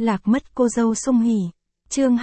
Lạc mất cô dâu Song Hỷ. Chương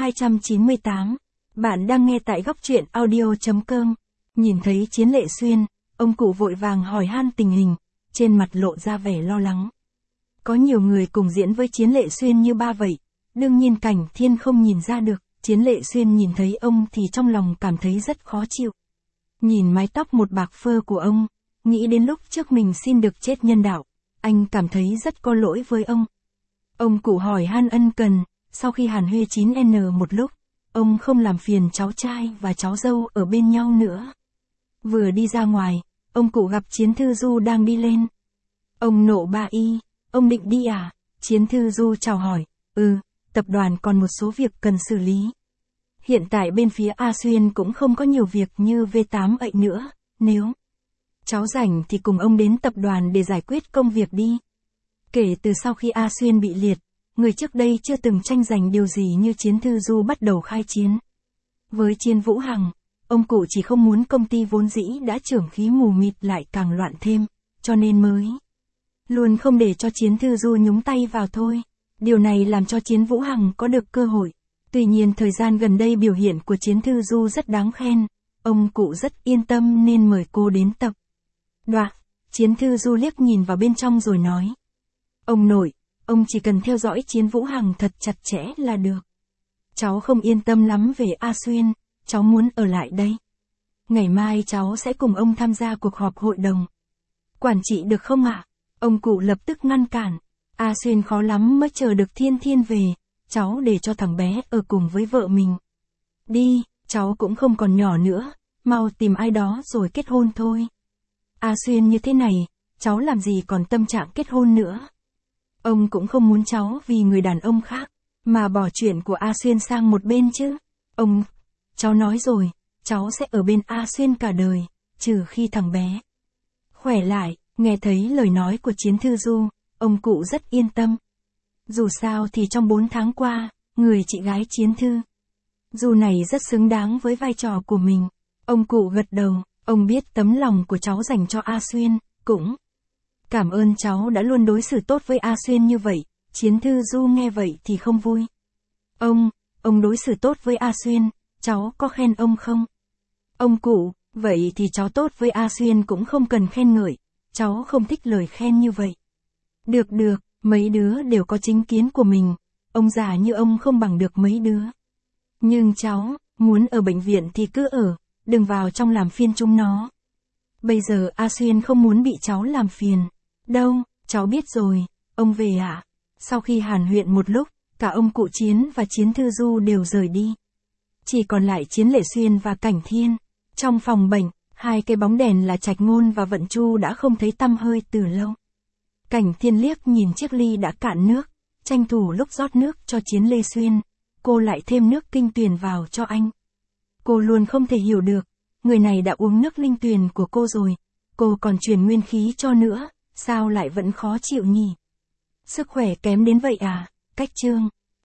298. Bạn đang nghe tại góc truyện audio.com. Nhìn thấy Chiến Lệ Xuyên, ông cụ vội vàng hỏi han tình hình, trên mặt lộ ra vẻ lo lắng. Có nhiều người cùng diễn với Chiến Lệ Xuyên như ba vậy, đương nhiên Cảnh Thiên không nhìn ra được. Chiến Lệ Xuyên nhìn thấy ông thì trong lòng cảm thấy rất khó chịu. Nhìn mái tóc một bạc phơ của ông, nghĩ đến lúc trước mình xin được chết nhân đạo, anh cảm thấy rất có lỗi với ông. Ông cụ hỏi han ân cần, sau khi hàn huyên 9N một lúc, ông không làm phiền cháu trai và cháu dâu ở bên nhau nữa. Vừa đi ra ngoài, ông cụ gặp Chiến Thư Du đang đi lên. Ông nộ ba y, ông định đi à? Chiến Thư Du chào hỏi, tập đoàn còn một số việc cần xử lý. Hiện tại bên phía A Xuyên cũng không có nhiều việc như V8 ậy nữa, nếu cháu rảnh thì cùng ông đến tập đoàn để giải quyết công việc đi. Kể từ sau khi A Xuyên bị liệt, người trước đây chưa từng tranh giành điều gì như Chiến Thư Du bắt đầu khai chiến. Với Chiến Vũ Hằng, ông cụ chỉ không muốn công ty vốn dĩ đã trưởng khí mù mịt lại càng loạn thêm, cho nên mới luôn không để cho Chiến Thư Du nhúng tay vào thôi. Điều này làm cho Chiến Vũ Hằng có được cơ hội. Tuy nhiên thời gian gần đây biểu hiện của Chiến Thư Du rất đáng khen, ông cụ rất yên tâm nên mời cô đến tập đoàn. Chiến Thư Du liếc nhìn vào bên trong rồi nói. Ông nội, ông chỉ cần theo dõi Chiến Vũ Hằng thật chặt chẽ là được. Cháu không yên tâm lắm về A Xuyên, cháu muốn ở lại đây. Ngày mai cháu sẽ cùng ông tham gia cuộc họp hội đồng quản trị được không ạ? Ông cụ lập tức ngăn cản. A Xuyên khó lắm mới chờ được Thiên Thiên về, cháu để cho thằng bé ở cùng với vợ mình. Đi, cháu cũng không còn nhỏ nữa, mau tìm ai đó rồi kết hôn thôi. A Xuyên như thế này, cháu làm gì còn tâm trạng kết hôn nữa. Ông cũng không muốn cháu vì người đàn ông khác, mà bỏ chuyện của A Xuyên sang một bên chứ. Cháu nói rồi, cháu sẽ ở bên A Xuyên cả đời, trừ khi thằng bé khỏe lại. Nghe thấy lời nói của Chiến Thư Du, ông cụ rất yên tâm. Dù sao thì trong 4 tháng qua, người chị gái Chiến Thư Du này rất xứng đáng với vai trò của mình. Ông cụ gật đầu, ông biết tấm lòng của cháu dành cho A Xuyên, cũng cảm ơn cháu đã luôn đối xử tốt với A Xuyên như vậy. Chiến Thư Du nghe vậy thì không vui. Ông đối xử tốt với A Xuyên, cháu có khen ông không? Ông cụ, vậy thì cháu tốt với A Xuyên cũng không cần khen ngợi, cháu không thích lời khen như vậy. Được, mấy đứa đều có chính kiến của mình, ông già như ông không bằng được mấy đứa. Nhưng cháu, muốn ở bệnh viện thì cứ ở, đừng vào trong làm phiền chúng nó. Bây giờ A Xuyên không muốn bị cháu làm phiền. Đâu, cháu biết rồi, ông về ạ. Sau khi hàn huyên một lúc, cả ông cụ Chiến và Chiến Thư Du đều rời đi. Chỉ còn lại Chiến Lệ Xuyên và Cảnh Thiên. Trong phòng bệnh, hai cái bóng đèn là Trạch Ngôn và Vận Chu đã không thấy tăm hơi từ lâu. Cảnh Thiên liếc nhìn chiếc ly đã cạn nước, tranh thủ lúc rót nước cho Chiến Lệ Xuyên, cô lại thêm nước kinh tuyền vào cho anh. Cô luôn không thể hiểu được, người này đã uống nước linh tuyền của cô rồi, cô còn truyền nguyên khí cho nữa, sao lại vẫn khó chịu nhỉ? Sức khỏe kém đến vậy à? Cách chương